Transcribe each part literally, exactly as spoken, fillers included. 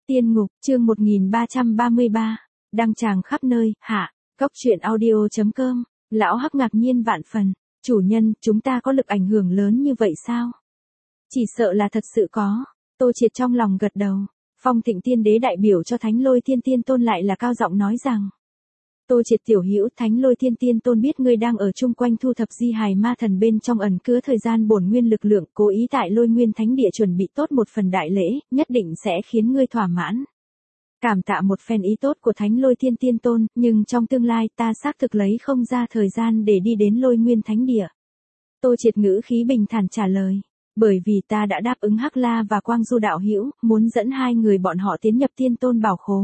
Tiên ngục, chương một nghìn ba trăm ba mươi ba, đăng tràng khắp nơi, hạ, cốc truyện audio chấm com, lão Hắc ngạc nhiên vạn phần, chủ nhân, chúng ta có lực ảnh hưởng lớn như vậy sao? Chỉ sợ là thật sự có, Tô Triệt trong lòng gật đầu, Phong Thịnh Tiên Đế đại biểu cho Thánh Lôi Thiên Tiên Tôn lại là cao giọng nói rằng, Tô Triệt tiểu hữu, Thánh Lôi Thiên Tiên Tôn biết ngươi đang ở chung quanh thu thập di hài ma thần bên trong ẩn cứa thời gian bổn nguyên lực lượng, cố ý tại Lôi Nguyên Thánh Địa chuẩn bị tốt một phần đại lễ, nhất định sẽ khiến ngươi thỏa mãn. Cảm tạ một phen ý tốt của Thánh Lôi Thiên Tiên Tôn, nhưng trong tương lai ta xác thực lấy không ra thời gian để đi đến Lôi Nguyên Thánh Địa. Tô Triệt ngữ khí bình thản trả lời, bởi vì ta đã đáp ứng Hắc La và Quang Du đạo hữu, muốn dẫn hai người bọn họ tiến nhập Tiên Tôn bảo khố.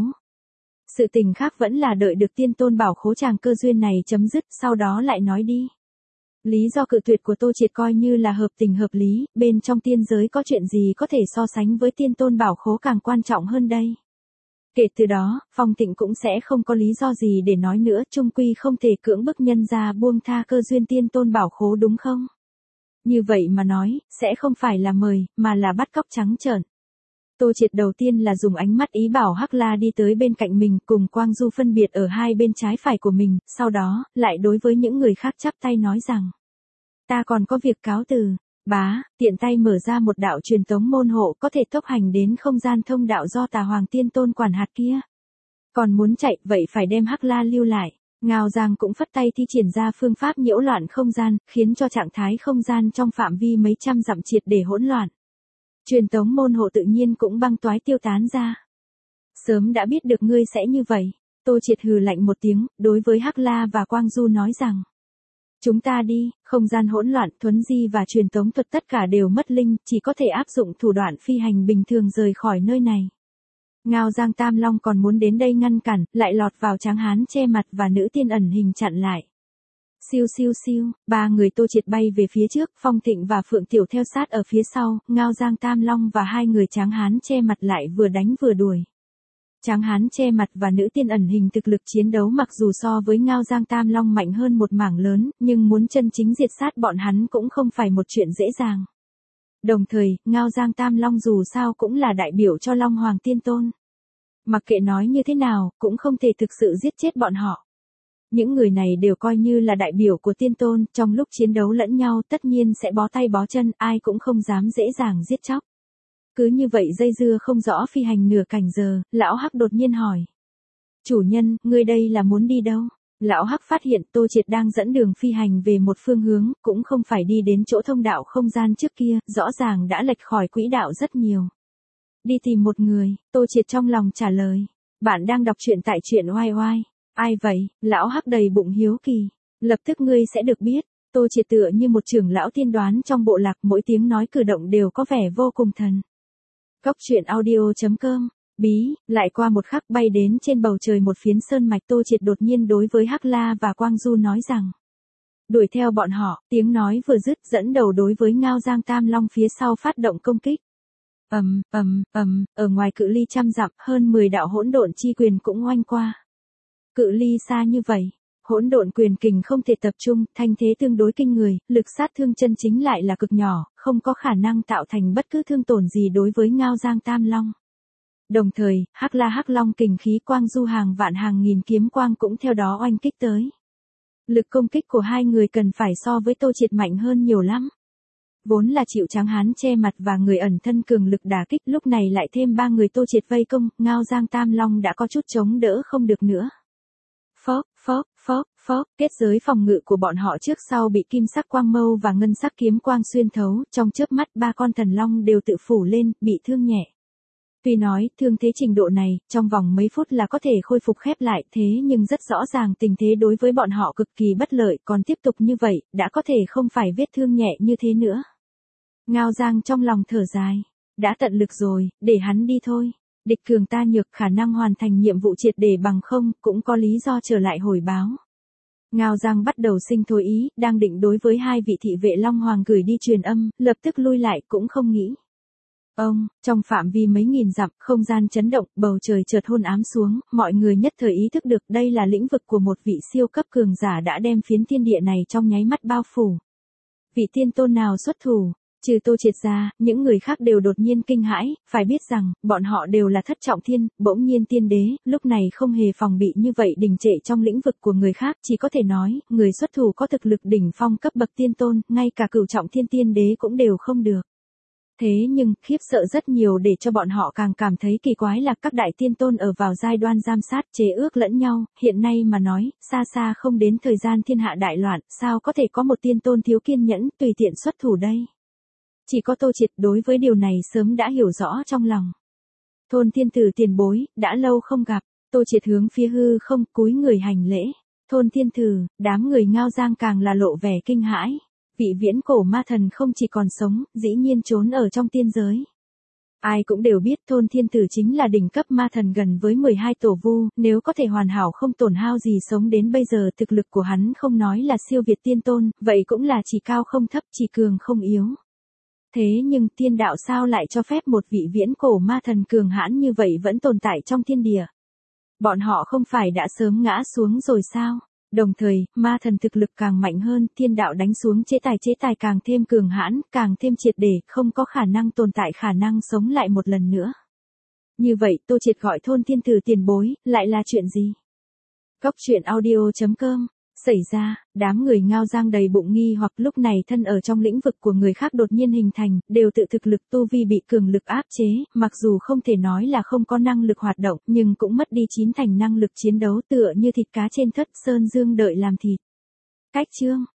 Sự tình khác vẫn là đợi được Tiên Tôn bảo khố chàng cơ duyên này chấm dứt, sau đó lại nói đi. Lý do cự tuyệt của Tô Triệt coi như là hợp tình hợp lý, bên trong tiên giới có chuyện gì có thể so sánh với Tiên Tôn bảo khố càng quan trọng hơn đây. Kể từ đó, Phong Thịnh cũng sẽ không có lý do gì để nói nữa, chung quy không thể cưỡng bức nhân ra buông tha cơ duyên Tiên Tôn bảo khố đúng không? Như vậy mà nói, sẽ không phải là mời, mà là bắt cóc trắng trợn. Tô Triệt đầu tiên là dùng ánh mắt ý bảo Hắc La đi tới bên cạnh mình, cùng Quang Du phân biệt ở hai bên trái phải của mình, sau đó, lại đối với những người khác chắp tay nói rằng, ta còn có việc cáo từ. Bá, tiện tay mở ra một đạo truyền tống môn hộ có thể tốc hành đến không gian thông đạo do Tà Hoàng Tiên Tôn quản hạt kia. Còn muốn chạy, vậy phải đem Hắc La lưu lại. Ngao Giang cũng phất tay thi triển ra phương pháp nhiễu loạn không gian, khiến cho trạng thái không gian trong phạm vi mấy trăm dặm triệt để hỗn loạn. Truyền tống môn hộ tự nhiên cũng băng toái tiêu tán ra. Sớm đã biết được ngươi sẽ như vậy, Tô Triệt hừ lạnh một tiếng, đối với Hắc La và Quang Du nói rằng, chúng ta đi, không gian hỗn loạn, thuấn di và truyền tống thuật tất cả đều mất linh, chỉ có thể áp dụng thủ đoạn phi hành bình thường rời khỏi nơi này. Ngao Giang Tam Long còn muốn đến đây ngăn cản, lại lọt vào Tráng Hán che mặt và nữ tiên ẩn hình chặn lại. Siêu siêu siêu, ba người Tô Triệt bay về phía trước, Phong Thịnh và Phượng Tiểu theo sát ở phía sau, Ngao Giang Tam Long và hai người Tráng Hán che mặt lại vừa đánh vừa đuổi. Tráng Hán che mặt và nữ tiên ẩn hình thực lực chiến đấu mặc dù so với Ngao Giang Tam Long mạnh hơn một mảng lớn, nhưng muốn chân chính diệt sát bọn hắn cũng không phải một chuyện dễ dàng. Đồng thời, Ngao Giang Tam Long dù sao cũng là đại biểu cho Long Hoàng Tiên Tôn. Mặc kệ nói như thế nào, cũng không thể thực sự giết chết bọn họ. Những người này đều coi như là đại biểu của Tiên Tôn, trong lúc chiến đấu lẫn nhau tất nhiên sẽ bó tay bó chân, ai cũng không dám dễ dàng giết chóc. Cứ như vậy dây dưa không rõ phi hành nửa canh giờ, lão Hắc đột nhiên hỏi. Chủ nhân, ngươi đây là muốn đi đâu? Lão Hắc phát hiện Tô Triệt đang dẫn đường phi hành về một phương hướng, cũng không phải đi đến chỗ thông đạo không gian trước kia, rõ ràng đã lệch khỏi quỹ đạo rất nhiều. Đi tìm một người, Tô Triệt trong lòng trả lời. Bạn đang đọc truyện tại truyện oai oai. Ai vậy? Lão Hắc đầy bụng hiếu kỳ. Lập tức ngươi sẽ được biết. Tô Triệt tựa như một trưởng lão tiên đoán trong bộ lạc, mỗi tiếng nói cử động đều có vẻ vô cùng thần. Cốc truyện audio chấm com, bí, lại qua một khắc bay đến trên bầu trời một phiến sơn mạch. Tô Triệt đột nhiên đối với Hắc La và Quang Du nói rằng, đuổi theo bọn họ, tiếng nói vừa dứt dẫn đầu đối với Ngao Giang Tam Long phía sau phát động công kích. Ầm, ầm, ầm, ở ngoài cự ly trăm dặm, hơn mười đạo hỗn độn chi quyền cũng oanh qua. Cự ly xa như vậy, hỗn độn quyền kình không thể tập trung, thanh thế tương đối kinh người, lực sát thương chân chính lại là cực nhỏ, không có khả năng tạo thành bất cứ thương tổn gì đối với Ngao Giang Tam Long. Đồng thời, Hắc La Hắc Long kình khí Quang Du hàng vạn hàng nghìn kiếm quang cũng theo đó oanh kích tới. Lực công kích của hai người cần phải so với Tô Triệt mạnh hơn nhiều lắm. Vốn là chịu Tráng Hán che mặt và người ẩn thân cường lực đả kích, lúc này lại thêm ba người Tô Triệt vây công, Ngao Giang Tam Long đã có chút chống đỡ không được nữa. Phốc, phốc, phốc, phốc, kết giới phòng ngự của bọn họ trước sau bị kim sắc quang mâu và ngân sắc kiếm quang xuyên thấu, trong chớp mắt ba con thần long đều tự phủ lên, bị thương nhẹ. Tuy nói, thương thế trình độ này, trong vòng mấy phút là có thể khôi phục khép lại, thế nhưng rất rõ ràng tình thế đối với bọn họ cực kỳ bất lợi, còn tiếp tục như vậy, đã có thể không phải vết thương nhẹ như thế nữa. Ngao Giang trong lòng thở dài, đã tận lực rồi, để hắn đi thôi. Địch cường ta nhược, khả năng hoàn thành nhiệm vụ triệt để bằng không, cũng có lý do trở lại hồi báo. Ngao Giang bắt đầu sinh thôi ý, đang định đối với hai vị thị vệ Long Hoàng gửi đi truyền âm, lập tức lui lại cũng không nghĩ. Ông, trong phạm vi mấy nghìn dặm, không gian chấn động, bầu trời chợt hôn ám xuống, mọi người nhất thời ý thức được đây là lĩnh vực của một vị siêu cấp cường giả đã đem phiến thiên địa này trong nháy mắt bao phủ. Vị tiên tôn nào xuất thủ? Trừ Tô Triệt ra, những người khác đều đột nhiên kinh hãi, phải biết rằng, bọn họ đều là thất trọng thiên, bỗng nhiên tiên đế, lúc này không hề phòng bị như vậy đình trệ trong lĩnh vực của người khác, chỉ có thể nói, người xuất thủ có thực lực đỉnh phong cấp bậc tiên tôn, ngay cả cửu trọng thiên tiên đế cũng đều không được. Thế nhưng, khiếp sợ rất nhiều để cho bọn họ càng cảm thấy kỳ quái là các đại tiên tôn ở vào giai đoạn giám sát chế ước lẫn nhau, hiện nay mà nói, xa xa không đến thời gian thiên hạ đại loạn, sao có thể có một tiên tôn thiếu kiên nhẫn, tùy tiện xuất thủ đây. Chỉ có Tô Triệt đối với điều này sớm đã hiểu rõ trong lòng. Thôn Thiên Tử tiền bối, đã lâu không gặp, Tô Triệt hướng phía hư không cúi người hành lễ. Thôn Thiên Tử, đám người Ngao Giang càng là lộ vẻ kinh hãi. Vị viễn cổ ma thần không chỉ còn sống, dĩ nhiên trốn ở trong tiên giới. Ai cũng đều biết Thôn Thiên Tử chính là đỉnh cấp ma thần gần với mười hai tổ vu, nếu có thể hoàn hảo không tổn hao gì sống đến bây giờ thực lực của hắn không nói là siêu việt tiên tôn, vậy cũng là chỉ cao không thấp chỉ cường không yếu. Thế nhưng tiên đạo sao lại cho phép một vị viễn cổ ma thần cường hãn như vậy vẫn tồn tại trong thiên địa? Bọn họ không phải đã sớm ngã xuống rồi sao? Đồng thời, ma thần thực lực càng mạnh hơn, thiên đạo đánh xuống chế tài chế tài càng thêm cường hãn, càng thêm triệt để, không có khả năng tồn tại khả năng sống lại một lần nữa. Như vậy, Tô Triệt gọi Thôn Thiên Tử tiền bối, lại là chuyện gì? Cốc truyện audio chấm com Xảy ra, đám người Ngao Giang đầy bụng nghi hoặc lúc này thân ở trong lĩnh vực của người khác đột nhiên hình thành, đều tự thực lực tu vi bị cường lực áp chế, mặc dù không thể nói là không có năng lực hoạt động, nhưng cũng mất đi chín thành năng lực chiến đấu tựa như thịt cá trên thất sơn dương đợi làm thịt. Cách chương